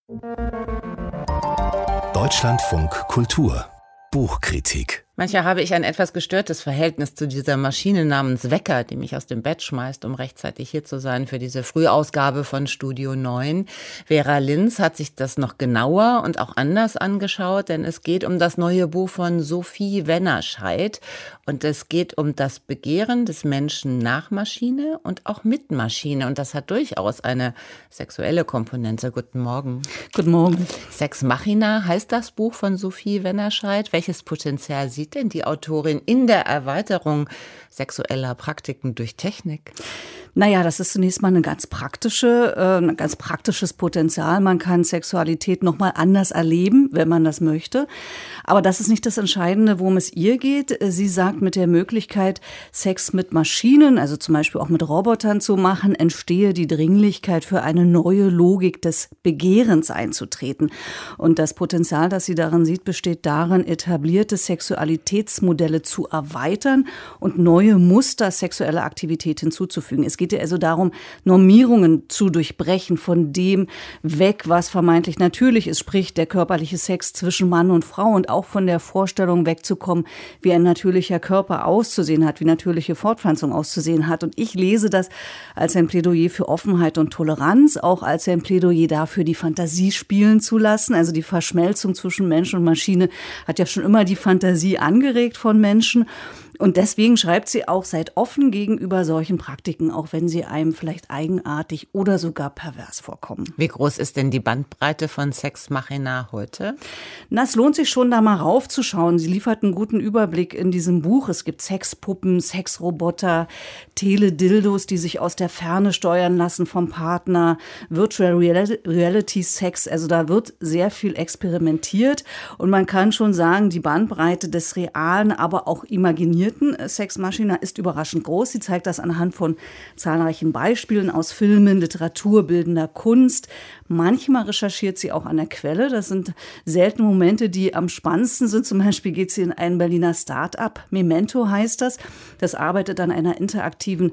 Deutschlandfunk Kultur Buchkritik. Manchmal habe ich ein etwas gestörtes Verhältnis zu dieser Maschine namens Wecker, die mich aus dem Bett schmeißt, um rechtzeitig hier zu sein für diese Frühausgabe von Studio 9. Vera Linz hat sich das noch genauer und auch anders angeschaut, denn es geht um das neue Buch von Sophie Wennerscheid und es geht um das Begehren des Menschen nach Maschine und auch mit Maschine und das hat durchaus eine sexuelle Komponente. Guten Morgen. Guten Morgen. Sex Machina heißt das Buch von Sophie Wennerscheid. Welches Potenzial sieht denn die Autorin in der Erweiterung sexueller Praktiken durch Technik? Naja, das ist zunächst mal ein ganz praktisches Potenzial. Man kann Sexualität noch mal anders erleben, wenn man das möchte. Aber das ist nicht das Entscheidende, worum es ihr geht. Sie sagt, mit der Möglichkeit, Sex mit Maschinen, also zum Beispiel auch mit Robotern zu machen, entstehe die Dringlichkeit für eine neue Logik des Begehrens einzutreten. Und das Potenzial, das sie darin sieht, besteht darin, etablierte Sexualitätsmodelle zu erweitern und neue Muster sexueller Aktivität hinzuzufügen. Es geht ja also darum, Normierungen zu durchbrechen, von dem weg, was vermeintlich natürlich ist, sprich der körperliche Sex zwischen Mann und Frau und auch von der Vorstellung wegzukommen, wie ein natürlicher Körper auszusehen hat, wie natürliche Fortpflanzung auszusehen hat. Und ich lese das als ein Plädoyer für Offenheit und Toleranz, auch als ein Plädoyer dafür, die Fantasie spielen zu lassen. Also die Verschmelzung zwischen Mensch und Maschine hat ja schon immer die Fantasie angeregt von Menschen. Und deswegen schreibt sie auch, seid offen gegenüber solchen Praktiken, auch wenn sie einem vielleicht eigenartig oder sogar pervers vorkommen. Wie groß ist denn die Bandbreite von Sex Machina heute? Na, es lohnt sich schon, da mal raufzuschauen. Sie liefert einen guten Überblick in diesem Buch. Es gibt Sexpuppen, Sexroboter, Teledildos, die sich aus der Ferne steuern lassen vom Partner, Virtual Reality Sex. Also da wird sehr viel experimentiert. Und man kann schon sagen, die Bandbreite des realen, aber auch imaginierten Sex Machina ist überraschend groß. Sie zeigt das anhand von zahlreichen Beispielen aus Filmen, Literatur, bildender Kunst. Manchmal recherchiert sie auch an der Quelle. Das sind seltene Momente, die am spannendsten sind. Zum Beispiel geht sie in ein Berliner Start-up. Memento heißt das. Das arbeitet an einer interaktiven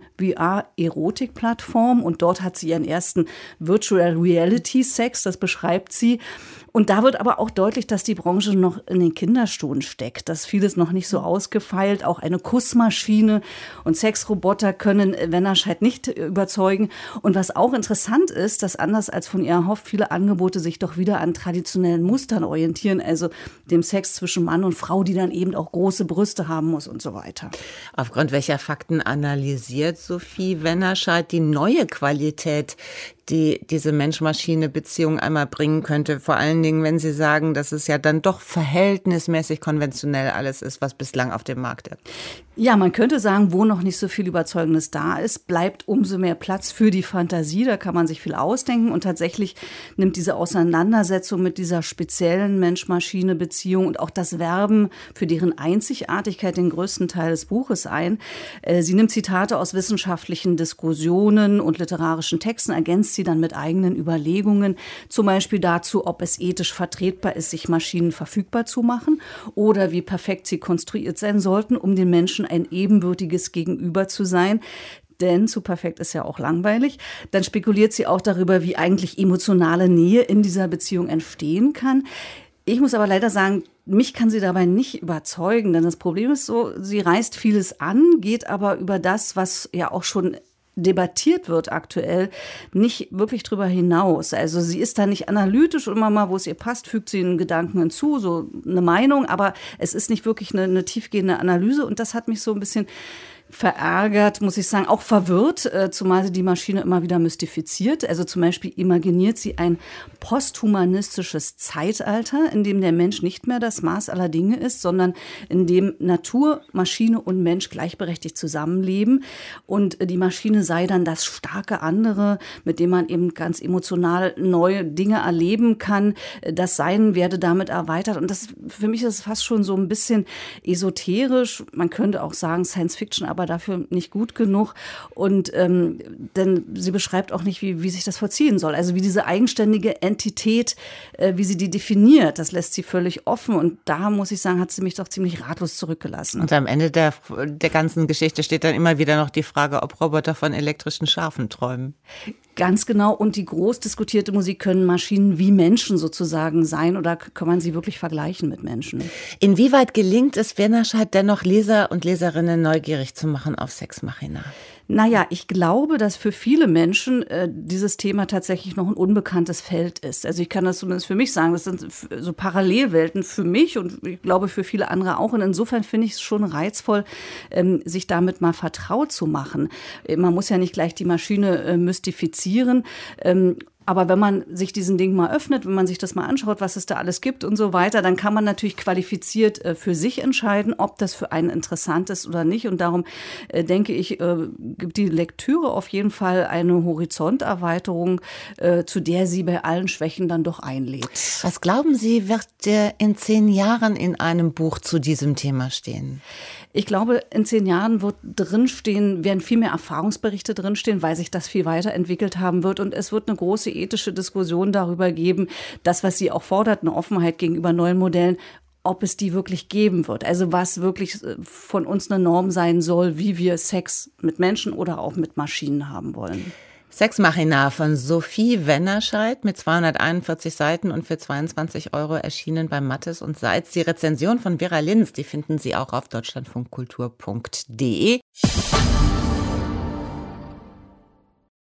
VR-Erotik-Plattform. Und dort hat sie ihren ersten Virtual Reality Sex. Das beschreibt sie. Und da wird aber auch deutlich, dass die Branche noch in den Kinderschuhen steckt, dass vieles noch nicht so ausgefeilt, auch eine Kussmaschine und Sexroboter können Wennerscheid nicht überzeugen. Und was auch interessant ist, dass anders als von ihr erhofft, viele Angebote sich doch wieder an traditionellen Mustern orientieren, also dem Sex zwischen Mann und Frau, die dann eben auch große Brüste haben muss und so weiter. Aufgrund welcher Fakten analysiert Sophie Wennerscheid die neue Qualität, die diese Mensch-Maschine-Beziehung einmal bringen könnte, vor allen Dingen, wenn Sie sagen, dass es ja dann doch verhältnismäßig konventionell alles ist, was bislang auf dem Markt ist? Ja, man könnte sagen, wo noch nicht so viel Überzeugendes da ist, bleibt umso mehr Platz für die Fantasie. Da kann man sich viel ausdenken. Und tatsächlich nimmt diese Auseinandersetzung mit dieser speziellen Mensch-Maschine-Beziehung und auch das Werben für deren Einzigartigkeit den größten Teil des Buches ein. Sie nimmt Zitate aus wissenschaftlichen Diskussionen und literarischen Texten, ergänzt sie dann mit eigenen Überlegungen, zum Beispiel dazu, ob es ethisch vertretbar ist, sich Maschinen verfügbar zu machen oder wie perfekt sie konstruiert sein sollten, um den Menschen ein ebenbürtiges Gegenüber zu sein. Denn zu perfekt ist ja auch langweilig. Dann spekuliert sie auch darüber, wie eigentlich emotionale Nähe in dieser Beziehung entstehen kann. Ich muss aber leider sagen, mich kann sie dabei nicht überzeugen, denn das Problem ist so, sie reißt vieles an, geht aber über das, was ja auch schon debattiert wird aktuell, nicht wirklich drüber hinaus. Also sie ist da nicht analytisch und immer mal, wo es ihr passt, fügt sie einen Gedanken hinzu, so eine Meinung, aber es ist nicht wirklich eine tiefgehende Analyse und das hat mich so ein bisschen verärgert, muss ich sagen, auch verwirrt, zumal sie die Maschine immer wieder mystifiziert. Also zum Beispiel imaginiert sie ein posthumanistisches Zeitalter, in dem der Mensch nicht mehr das Maß aller Dinge ist, sondern in dem Natur, Maschine und Mensch gleichberechtigt zusammenleben. Und die Maschine sei dann das starke andere, mit dem man eben ganz emotional neue Dinge erleben kann. Das Sein werde damit erweitert. Und das für mich ist fast schon so ein bisschen esoterisch. Man könnte auch sagen Science Fiction, aber dafür nicht gut genug. Und denn sie beschreibt auch nicht, wie sich das vollziehen soll. Also wie diese eigenständige Entität, wie sie die definiert, das lässt sie völlig offen. Und da, muss ich sagen, hat sie mich doch ziemlich ratlos zurückgelassen. Und am Ende der ganzen Geschichte steht dann immer wieder noch die Frage, ob Roboter von elektrischen Schafen träumen. Ganz genau. Und die groß diskutierte Musik, können Maschinen wie Menschen sozusagen sein oder kann man sie wirklich vergleichen mit Menschen? Inwieweit gelingt es Wennerscheid dennoch, Leser und Leserinnen neugierig zu machen auf Sex Machina? Naja, ich glaube, dass für viele Menschen dieses Thema tatsächlich noch ein unbekanntes Feld ist. Also ich kann das zumindest für mich sagen, das sind so Parallelwelten für mich und ich glaube für viele andere auch. Und insofern finde ich es schon reizvoll, sich damit mal vertraut zu machen. Man muss ja nicht gleich die Maschine mystifizieren. Aber wenn man sich diesen Ding mal öffnet, wenn man sich das mal anschaut, was es da alles gibt und so weiter, dann kann man natürlich qualifiziert für sich entscheiden, ob das für einen interessant ist oder nicht. Und darum denke ich, gibt die Lektüre auf jeden Fall eine Horizonterweiterung, zu der sie bei allen Schwächen dann doch einlädt. Was glauben Sie, wird in 10 Jahren in einem Buch zu diesem Thema stehen? Ich glaube, in 10 Jahren werden viel mehr Erfahrungsberichte drinstehen, weil sich das viel weiterentwickelt haben wird. Und es wird eine große ethische Diskussion darüber geben, das, was sie auch fordert, eine Offenheit gegenüber neuen Modellen, ob es die wirklich geben wird. Also was wirklich von uns eine Norm sein soll, wie wir Sex mit Menschen oder auch mit Maschinen haben wollen. Sex Machina von Sophie Wennerscheid mit 241 Seiten und für 22 € erschienen bei Mattes und Seitz. Die Rezension von Vera Linz, die finden Sie auch auf deutschlandfunkkultur.de.